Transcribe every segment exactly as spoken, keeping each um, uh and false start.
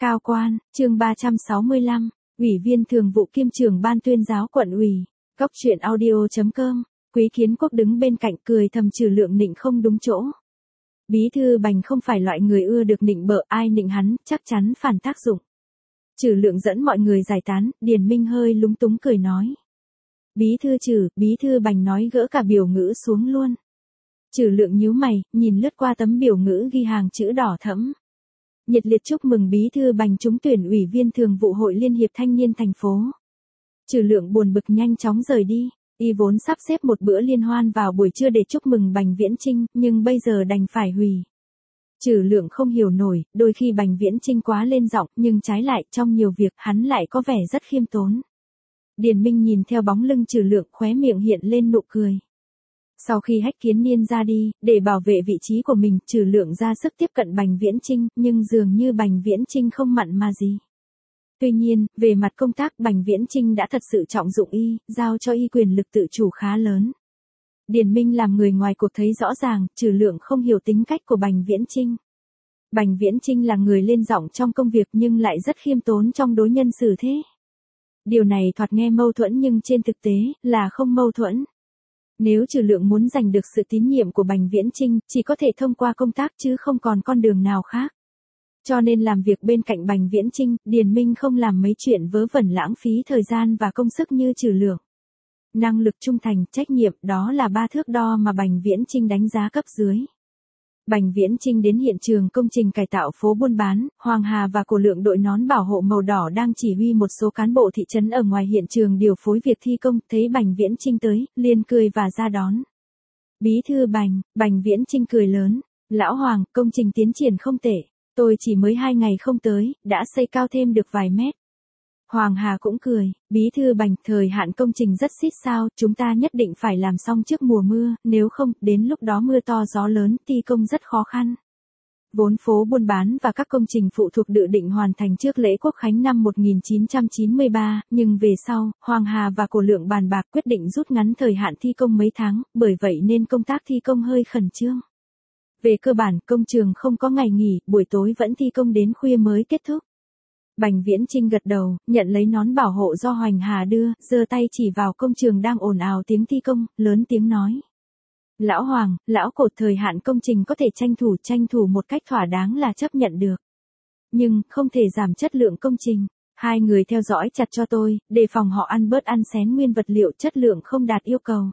Cao quan, chương ba trăm sáu mươi lăm, Ủy viên thường vụ kiêm trưởng ban tuyên giáo quận ủy. Góc truyện audio chấm com. Quý Kiến Quốc đứng bên cạnh cười thầm Trừ Lượng nịnh không đúng chỗ. Bí thư Bành không phải loại người ưa được nịnh bợ, ai nịnh hắn chắc chắn phản tác dụng. Trừ Lượng dẫn mọi người giải tán, Điền Minh hơi lúng túng cười nói: Bí thư Trừ, Bí thư Bành nói gỡ cả biểu ngữ xuống luôn. Trừ Lượng nhíu mày, nhìn lướt qua tấm biểu ngữ ghi hàng chữ đỏ thẫm. Nhiệt liệt chúc mừng Bí thư Bành trúng tuyển Ủy viên thường vụ Hội Liên hiệp Thanh niên thành phố. Trừ Lượng buồn bực nhanh chóng rời đi. Y vốn sắp xếp một bữa liên hoan vào buổi trưa để chúc mừng Bành Viễn Chinh, nhưng bây giờ đành phải hủy. Trừ Lượng không hiểu nổi, đôi khi Bành Viễn Chinh quá lên giọng, nhưng trái lại trong nhiều việc hắn lại có vẻ rất khiêm tốn. Điền Minh nhìn theo bóng lưng Trừ Lượng, khóe miệng hiện lên nụ cười. Sau khi Hách Kiến Niên ra đi, để bảo vệ vị trí của mình, Trừ Lượng ra sức tiếp cận Bành Viễn Chinh, nhưng dường như Bành Viễn Chinh không mặn mà gì. Tuy nhiên, về mặt công tác Bành Viễn Chinh đã thật sự trọng dụng y, giao cho y quyền lực tự chủ khá lớn. Điền Minh làm người ngoài cuộc thấy rõ ràng, Trừ Lượng không hiểu tính cách của Bành Viễn Chinh. Bành Viễn Chinh là người lên giọng trong công việc nhưng lại rất khiêm tốn trong đối nhân xử thế. Điều này thoạt nghe mâu thuẫn nhưng trên thực tế là không mâu thuẫn. Nếu Trừ Lượng muốn giành được sự tín nhiệm của Bành Viễn Chinh, chỉ có thể thông qua công tác chứ không còn con đường nào khác. Cho nên làm việc bên cạnh Bành Viễn Chinh, Điền Minh không làm mấy chuyện vớ vẩn lãng phí thời gian và công sức như Trừ Lượng. Năng lực, trung thành, trách nhiệm, đó là ba thước đo mà Bành Viễn Chinh đánh giá cấp dưới. Bành Viễn Chinh đến hiện trường công trình cải tạo phố buôn bán, Hoàng Hà và Cổ Lượng đội nón bảo hộ màu đỏ đang chỉ huy một số cán bộ thị trấn ở ngoài hiện trường điều phối việc thi công, thấy Bành Viễn Chinh tới, liền cười và ra đón. Bí thư Bành, Bành Viễn Chinh cười lớn: Lão Hoàng, công trình tiến triển không tệ. Tôi chỉ mới hai ngày không tới, đã xây cao thêm được vài mét. Hoàng Hà cũng cười: Bí thư Bành, thời hạn công trình rất xít sao, chúng ta nhất định phải làm xong trước mùa mưa, nếu không, đến lúc đó mưa to gió lớn, thi công rất khó khăn. Vốn phố buôn bán và các công trình phụ thuộc dự định hoàn thành trước lễ Quốc khánh năm một nghìn chín trăm chín mươi ba, nhưng về sau, Hoàng Hà và Cổ Lượng bàn bạc quyết định rút ngắn thời hạn thi công mấy tháng, bởi vậy nên công tác thi công hơi khẩn trương. Về cơ bản, công trường không có ngày nghỉ, buổi tối vẫn thi công đến khuya mới kết thúc. Bành Viễn Chinh gật đầu, nhận lấy nón bảo hộ do Hoành Hà đưa, giơ tay chỉ vào công trường đang ồn ào tiếng thi công, lớn tiếng nói: Lão Hoàng, lão Cổ, thời hạn công trình có thể tranh thủ, tranh thủ một cách thỏa đáng là chấp nhận được. Nhưng, không thể giảm chất lượng công trình. Hai người theo dõi chặt cho tôi, đề phòng họ ăn bớt ăn xén nguyên vật liệu chất lượng không đạt yêu cầu.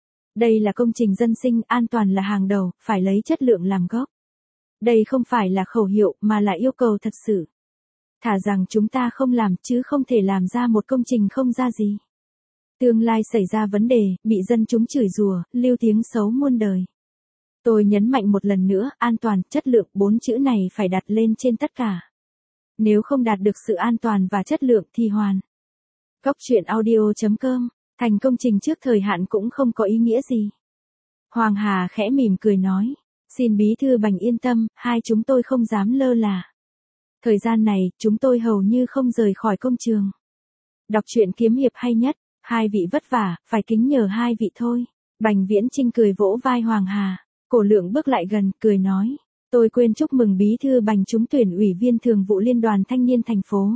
Đây là công trình dân sinh, an toàn là hàng đầu, phải lấy chất lượng làm gốc. Đây không phải là khẩu hiệu, mà là yêu cầu thật sự. Thà rằng chúng ta không làm, chứ không thể làm ra một công trình không ra gì. Tương lai xảy ra vấn đề, bị dân chúng chửi rủa, lưu tiếng xấu muôn đời. Tôi nhấn mạnh một lần nữa, an toàn, chất lượng, bốn chữ này phải đặt lên trên tất cả. Nếu không đạt được sự an toàn và chất lượng thì hoàn. Góc truyện audio chấm com. Thành công trình trước thời hạn cũng không có ý nghĩa gì. Hoàng Hà khẽ mỉm cười nói: Xin Bí thư Bành yên tâm, hai chúng tôi không dám lơ là. Thời gian này, chúng tôi hầu như không rời khỏi công trường. Đọc truyện kiếm hiệp hay nhất, hai vị vất vả, phải kính nhờ hai vị thôi. Bành Viễn Chinh cười vỗ vai Hoàng Hà. Cổ Lượng bước lại gần, cười nói: Tôi quên chúc mừng Bí thư Bành trúng tuyển Ủy viên thường vụ Liên đoàn Thanh niên thành phố.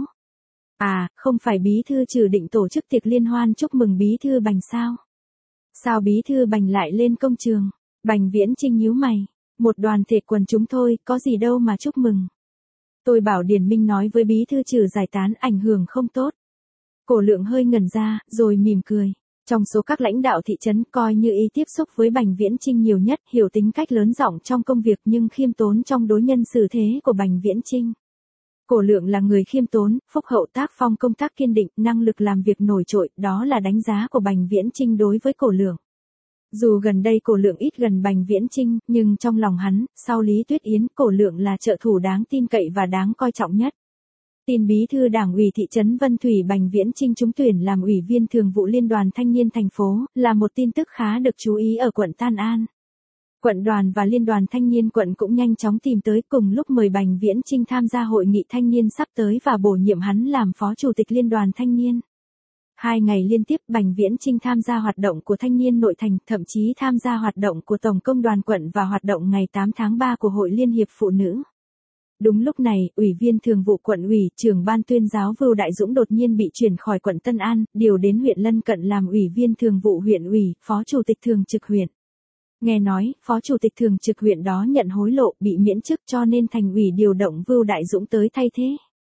À, không phải Bí thư Trừ định tổ chức tiệc liên hoan chúc mừng Bí thư Bành sao? Sao Bí thư Bành lại lên công trường? Bành Viễn Chinh nhíu mày: Một đoàn thể quần chúng thôi, có gì đâu mà chúc mừng. Tôi bảo Điền Minh nói với Bí thư Trừ giải tán, ảnh hưởng không tốt. Cổ Lượng hơi ngẩn ra, rồi mỉm cười. Trong số các lãnh đạo thị trấn, coi như y tiếp xúc với Bành Viễn Chinh nhiều nhất, hiểu tính cách lớn giọng trong công việc nhưng khiêm tốn trong đối nhân xử thế của Bành Viễn Chinh. Cổ Lượng là người khiêm tốn, phúc hậu, tác phong công tác kiên định, năng lực làm việc nổi trội, đó là đánh giá của Bành Viễn Chinh đối với Cổ Lượng. Dù gần đây Cổ Lượng ít gần Bành Viễn Chinh, nhưng trong lòng hắn, sau Lý Tuyết Yến, Cổ Lượng là trợ thủ đáng tin cậy và đáng coi trọng nhất. Tin Bí thư Đảng ủy thị trấn Vân Thủy Bành Viễn Chinh trúng tuyển làm Ủy viên thường vụ Liên đoàn Thanh niên thành phố, là một tin tức khá được chú ý ở quận Tân An. Quận đoàn và Liên đoàn Thanh niên quận cũng nhanh chóng tìm tới, cùng lúc mời Bành Viễn Chinh tham gia hội nghị thanh niên sắp tới và bổ nhiệm hắn làm phó chủ tịch Liên đoàn Thanh niên. Hai ngày liên tiếp Bành Viễn Chinh tham gia hoạt động của thanh niên nội thành, thậm chí tham gia hoạt động của Tổng công đoàn quận và hoạt động ngày tám tháng ba của Hội Liên hiệp Phụ nữ. Đúng lúc này, Ủy viên Thường vụ Quận ủy, Trưởng ban Tuyên giáo Vưu Đại Dũng đột nhiên bị chuyển khỏi quận Tân An, điều đến huyện lân cận làm Ủy viên Thường vụ huyện ủy, Phó Chủ tịch Thường trực huyện. Nghe nói, Phó Chủ tịch Thường trực huyện đó nhận hối lộ, bị miễn chức cho nên thành ủy điều động Vưu Đại Dũng tới thay thế.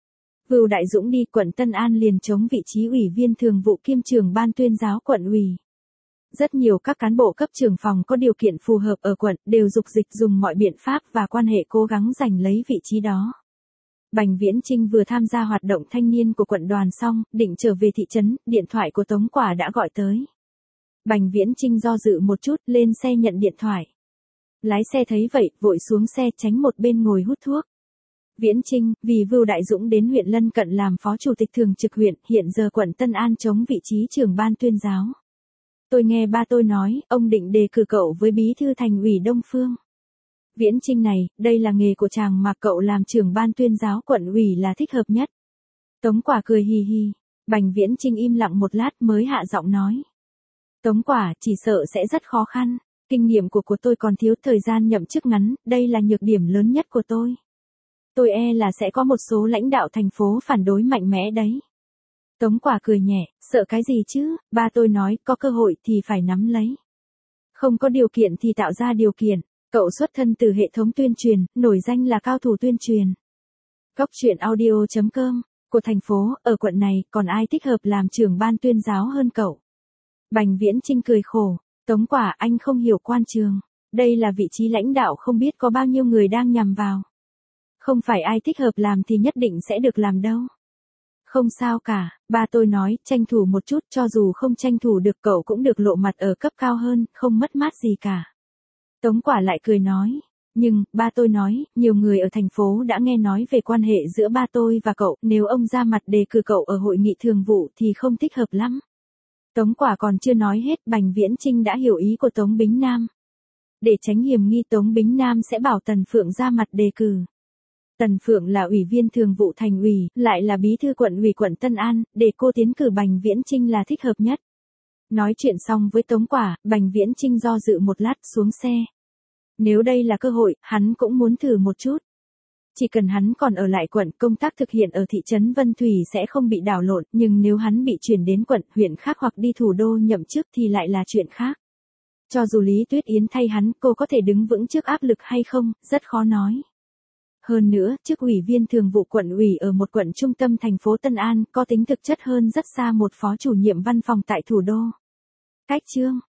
Vưu Đại Dũng đi, quận Tân An liền chống vị trí Ủy viên Thường vụ kiêm Trưởng ban Tuyên giáo Quận ủy. Rất nhiều các cán bộ cấp trưởng phòng có điều kiện phù hợp ở quận đều dục dịch dùng mọi biện pháp và quan hệ cố gắng giành lấy vị trí đó. Bành Viễn Chinh vừa tham gia hoạt động thanh niên của quận đoàn xong, định trở về thị trấn, điện thoại của Tống Quả đã gọi tới. Bành Viễn Chinh do dự một chút, lên xe nhận điện thoại. Lái xe thấy vậy, vội xuống xe tránh một bên ngồi hút thuốc. Viễn Chinh, vì Vưu Đại Dũng đến huyện lân cận làm Phó Chủ tịch Thường trực huyện, hiện giờ quận Tân An chống vị trí Trưởng ban Tuyên giáo. Tôi nghe ba tôi nói, ông định đề cử cậu với bí thư thành ủy Đông Phương. Viễn Chinh này, đây là nghề của chàng mà cậu làm trưởng ban tuyên giáo quận ủy là thích hợp nhất. Tống Quả cười hì hì. Bành Viễn Chinh im lặng một lát mới hạ giọng nói. Tống Quả, chỉ sợ sẽ rất khó khăn. Kinh nghiệm của của tôi còn thiếu, thời gian nhậm chức ngắn, đây là nhược điểm lớn nhất của tôi. Tôi e là sẽ có một số lãnh đạo thành phố phản đối mạnh mẽ đấy. Tống Quả cười nhẹ, sợ cái gì chứ, ba tôi nói, có cơ hội thì phải nắm lấy. Không có điều kiện thì tạo ra điều kiện. Cậu xuất thân từ hệ thống tuyên truyền, nổi danh là cao thủ tuyên truyền. Cóc truyện audio chấm com, của thành phố, ở quận này, còn ai thích hợp làm trưởng ban tuyên giáo hơn cậu? Bành Viễn Chinh cười khổ, Tống Quả, anh không hiểu quan trường. Đây là vị trí lãnh đạo, không biết có bao nhiêu người đang nhằm vào. Không phải ai thích hợp làm thì nhất định sẽ được làm đâu. Không sao cả, ba tôi nói, tranh thủ một chút, cho dù không tranh thủ được cậu cũng được lộ mặt ở cấp cao hơn, không mất mát gì cả. Tống Quả lại cười nói, nhưng, ba tôi nói, nhiều người ở thành phố đã nghe nói về quan hệ giữa ba tôi và cậu, nếu ông ra mặt đề cử cậu ở hội nghị thường vụ thì không thích hợp lắm. Tống Quả còn chưa nói hết, Bành Viễn Chinh đã hiểu ý của Tống Bính Nam. Để tránh hiểm nghi, Tống Bính Nam sẽ bảo Tần Phượng ra mặt đề cử. Tần Phượng là ủy viên thường vụ thành ủy, lại là bí thư quận ủy quận Tân An, để cô tiến cử Bành Viễn Chinh là thích hợp nhất. Nói chuyện xong với Tống Quả, Bành Viễn Chinh do dự một lát xuống xe. Nếu đây là cơ hội, hắn cũng muốn thử một chút. Chỉ cần hắn còn ở lại quận, công tác thực hiện ở thị trấn Vân Thủy sẽ không bị đảo lộn, nhưng nếu hắn bị chuyển đến quận, huyện khác hoặc đi thủ đô nhậm chức thì lại là chuyện khác. Cho dù Lý Tuyết Yến thay hắn, cô có thể đứng vững trước áp lực hay không, rất khó nói. Hơn nữa, chức ủy viên thường vụ quận ủy ở một quận trung tâm thành phố Tân An có tính thực chất hơn rất xa một phó chủ nhiệm văn phòng tại thủ đô. Cách chương